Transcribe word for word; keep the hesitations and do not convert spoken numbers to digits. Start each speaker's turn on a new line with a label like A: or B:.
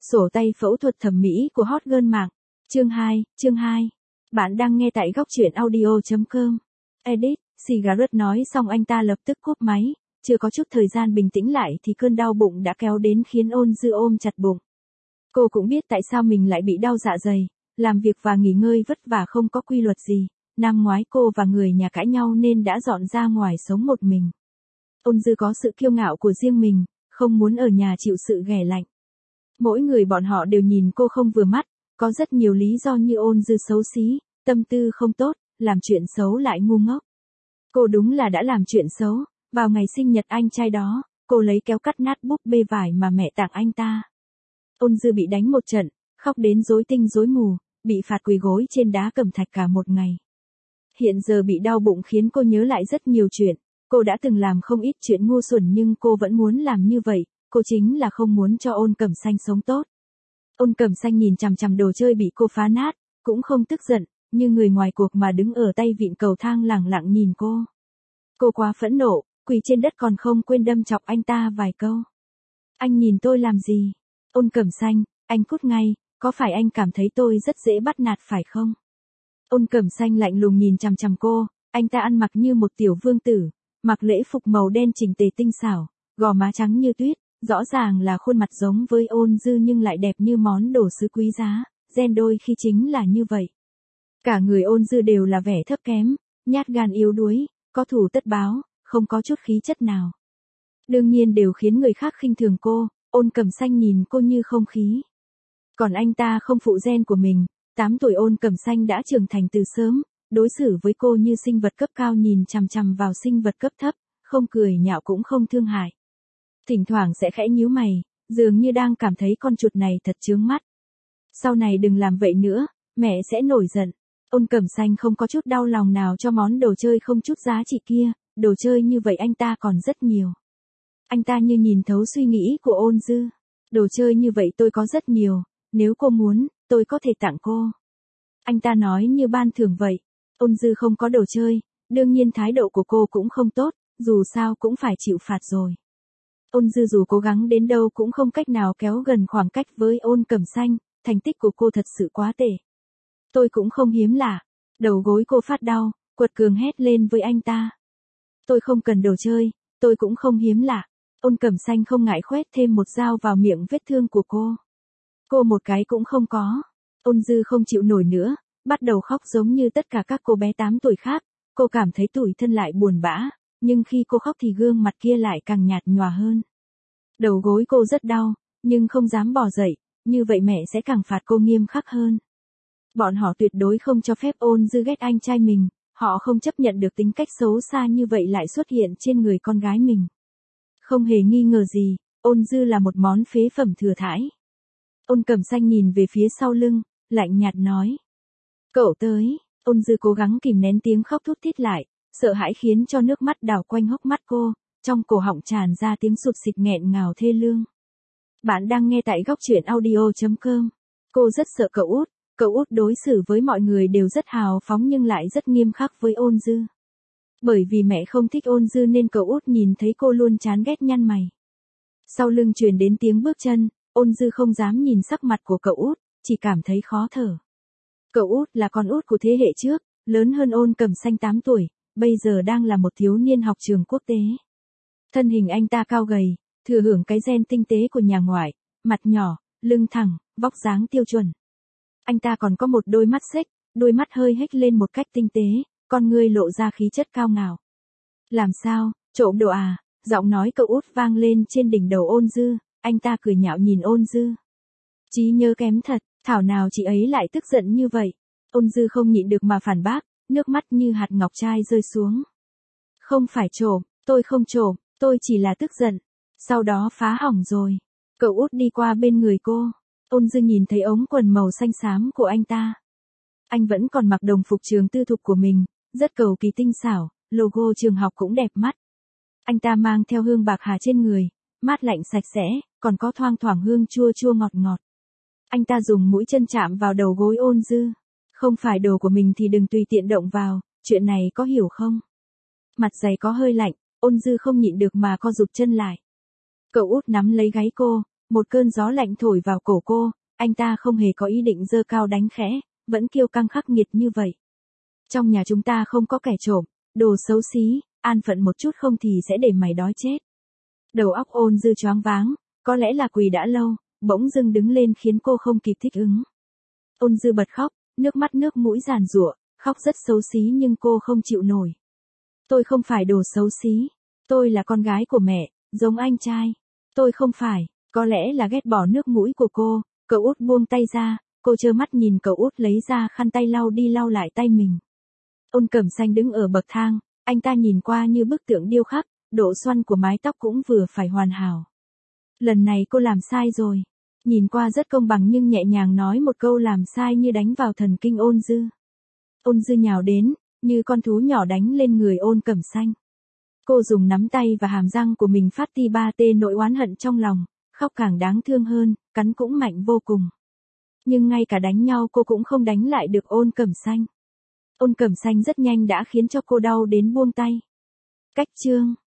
A: Sổ tay phẫu thuật thẩm mỹ của hot girl mạng. Chương hai, chương hai. Bạn đang nghe tại góc truyện audio chấm com. Edit, Cigarette nói xong anh ta lập tức cúp máy, chưa có chút thời gian bình tĩnh lại thì cơn đau bụng đã kéo đến khiến Ôn Dư ôm chặt bụng. Cô cũng biết tại sao mình lại bị đau dạ dày, làm việc và nghỉ ngơi vất vả không có quy luật gì. Năm ngoái cô và người nhà cãi nhau nên đã dọn ra ngoài sống một mình. Ôn Dư có sự kiêu ngạo của riêng mình, không muốn ở nhà chịu sự ghẻ lạnh. Mỗi người bọn họ đều nhìn cô không vừa mắt, có rất nhiều lý do như Ôn Dư xấu xí, tâm tư không tốt, làm chuyện xấu lại ngu ngốc. Cô đúng là đã làm chuyện xấu, vào ngày sinh nhật anh trai đó, cô lấy kéo cắt nát búp bê vải mà mẹ tặng anh ta. Ôn Dư bị đánh một trận, khóc đến rối tinh rối mù, bị phạt quỳ gối trên đá cẩm thạch cả một ngày. Hiện giờ bị đau bụng khiến cô nhớ lại rất nhiều chuyện, cô đã từng làm không ít chuyện ngu xuẩn nhưng cô vẫn muốn làm như vậy, cô chính là không muốn cho Ôn Cẩm Xanh sống tốt. Ôn Cẩm Xanh nhìn chằm chằm đồ chơi bị cô phá nát, cũng không tức giận, như người ngoài cuộc mà đứng ở tay vịn cầu thang lẳng lặng nhìn cô. Cô quá phẫn nộ, quỳ trên đất còn không quên đâm chọc anh ta vài câu. Anh nhìn tôi làm gì? Ôn Cẩm Xanh, anh cút ngay, có phải anh cảm thấy tôi rất dễ bắt nạt phải không? Ôn Cẩm Xanh lạnh lùng nhìn chằm chằm cô, anh ta ăn mặc như một tiểu vương tử, mặc lễ phục màu đen chỉnh tề tinh xảo, gò má trắng như tuyết, rõ ràng là khuôn mặt giống với Ôn Dư nhưng lại đẹp như món đồ sứ quý giá, gen đôi khi chính là như vậy. Cả người Ôn Dư đều là vẻ thấp kém, nhát gan yếu đuối, có thù tất báo, không có chút khí chất nào. Đương nhiên đều khiến người khác khinh thường cô, Ôn Cẩm Xanh nhìn cô như không khí. Còn anh ta không phụ gen của mình, tám tuổi Ôn Cẩm Xanh đã trưởng thành từ sớm, đối xử với cô như sinh vật cấp cao nhìn chằm chằm vào sinh vật cấp thấp, không cười nhạo cũng không thương hại. Thỉnh thoảng sẽ khẽ nhíu mày, dường như đang cảm thấy con chuột này thật chướng mắt. Sau này đừng làm vậy nữa, mẹ sẽ nổi giận. Ôn Cẩm Xanh không có chút đau lòng nào cho món đồ chơi không chút giá trị kia, đồ chơi như vậy anh ta còn rất nhiều. Anh ta như nhìn thấu suy nghĩ của Ôn Dư. Đồ chơi như vậy tôi có rất nhiều, nếu cô muốn, tôi có thể tặng cô. Anh ta nói như ban thưởng vậy. Ôn Dư không có đồ chơi, đương nhiên thái độ của cô cũng không tốt, dù sao cũng phải chịu phạt rồi. Ôn Dư dù cố gắng đến đâu cũng không cách nào kéo gần khoảng cách với Ôn Cẩm Xanh, thành tích của cô thật sự quá tệ. Tôi cũng không hiếm lạ. Đầu gối cô phát đau, quật cường hét lên với anh ta. Tôi không cần đồ chơi, tôi cũng không hiếm lạ. Ôn Cẩm Xanh không ngại khoét thêm một dao vào miệng vết thương của cô. Cô một cái cũng không có. Ôn Dư không chịu nổi nữa, bắt đầu khóc giống như tất cả các cô bé tám tuổi khác. Cô cảm thấy tủi thân lại buồn bã, nhưng khi cô khóc thì gương mặt kia lại càng nhạt nhòa hơn. Đầu gối cô rất đau, nhưng không dám bò dậy, như vậy mẹ sẽ càng phạt cô nghiêm khắc hơn. Bọn họ tuyệt đối không cho phép Ôn Dư ghét anh trai mình, họ không chấp nhận được tính cách xấu xa như vậy lại xuất hiện trên người con gái mình. Không hề nghi ngờ gì, Ôn Dư là một món phế phẩm thừa thãi. Ôn Cẩm Xanh nhìn về phía sau lưng, lạnh nhạt nói. Cậu tới. Ôn Dư cố gắng kìm nén tiếng khóc thút thít lại, sợ hãi khiến cho nước mắt đảo quanh hốc mắt cô, trong cổ họng tràn ra tiếng sụt xịt nghẹn ngào thê lương. Bạn đang nghe tại góc truyện audio chấm com. Cô rất sợ cậu út, cậu út đối xử với mọi người đều rất hào phóng nhưng lại rất nghiêm khắc với Ôn Dư. Bởi vì mẹ không thích Ôn Dư nên cậu út nhìn thấy cô luôn chán ghét nhăn mày. Sau lưng truyền đến tiếng bước chân, Ôn Dư không dám nhìn sắc mặt của cậu út, chỉ cảm thấy khó thở. Cậu út là con út của thế hệ trước, lớn hơn Ôn Cẩm Xanh tám tuổi, bây giờ đang là một thiếu niên học trường quốc tế. Thân hình anh ta cao gầy, thừa hưởng cái gen tinh tế của nhà ngoại, mặt nhỏ, lưng thẳng, vóc dáng tiêu chuẩn. Anh ta còn có một đôi mắt xếch, đôi mắt hơi hếch lên một cách tinh tế, con ngươi lộ ra khí chất cao ngạo. Làm sao, trộm đồ à? Giọng nói cậu út vang lên trên đỉnh đầu Ôn Dư, anh ta cười nhạo nhìn Ôn Dư. Trí nhớ kém thật, thảo nào chị ấy lại tức giận như vậy. Ôn Dư không nhịn được mà phản bác, nước mắt như hạt ngọc trai rơi xuống. Không phải trộm, tôi không trộm, tôi chỉ là tức giận. Sau đó phá hỏng rồi. Cậu út đi qua bên người cô. Ôn Dư nhìn thấy ống quần màu xanh xám của anh ta. Anh vẫn còn mặc đồng phục trường tư thục của mình, rất cầu kỳ tinh xảo, logo trường học cũng đẹp mắt. Anh ta mang theo hương bạc hà trên người, mát lạnh sạch sẽ, còn có thoang thoảng hương chua chua ngọt ngọt. Anh ta dùng mũi chân chạm vào đầu gối Ôn Dư. Không phải đồ của mình thì đừng tùy tiện động vào, chuyện này có hiểu không? Mặt giày có hơi lạnh, Ôn Dư không nhịn được mà co rụt chân lại. Cậu út nắm lấy gáy cô, Một cơn gió lạnh thổi vào cổ cô, anh ta không hề có ý định giơ cao đánh khẽ, vẫn kiêu căng khắc nghiệt như vậy. Trong nhà chúng ta không có kẻ trộm, đồ xấu xí, an phận một chút không thì sẽ để mày đói chết. Đầu óc Ôn Dư choáng váng, có lẽ là quỳ đã lâu, bỗng dưng đứng lên khiến cô không kịp thích ứng. Ôn Dư bật khóc, nước mắt nước mũi giàn giụa, khóc rất xấu xí nhưng cô không chịu nổi. Tôi không phải đồ xấu xí, tôi là con gái của mẹ, giống anh trai. Tôi không phải, có lẽ là ghét bỏ nước mũi của cô, cậu út buông tay ra, cô trơ mắt nhìn cậu út lấy ra khăn tay lau đi lau lại tay mình. Ôn Cẩm Xanh đứng ở bậc thang, anh ta nhìn qua như bức tượng điêu khắc, độ xoăn của mái tóc cũng vừa phải hoàn hảo. Lần này cô làm sai rồi. Nhìn qua rất công bằng nhưng nhẹ nhàng nói một câu làm sai như đánh vào thần kinh Ôn Dư. Ôn Dư nhào đến, như con thú nhỏ đánh lên người Ôn Cẩm Xanh. Cô dùng nắm tay và hàm răng của mình phát ti ba tê nỗi oán hận trong lòng, khóc càng đáng thương hơn, cắn cũng mạnh vô cùng. Nhưng ngay cả đánh nhau cô cũng không đánh lại được Ôn Cẩm Xanh. Ôn Cẩm Xanh rất nhanh đã khiến cho cô đau đến buông tay. Cách chương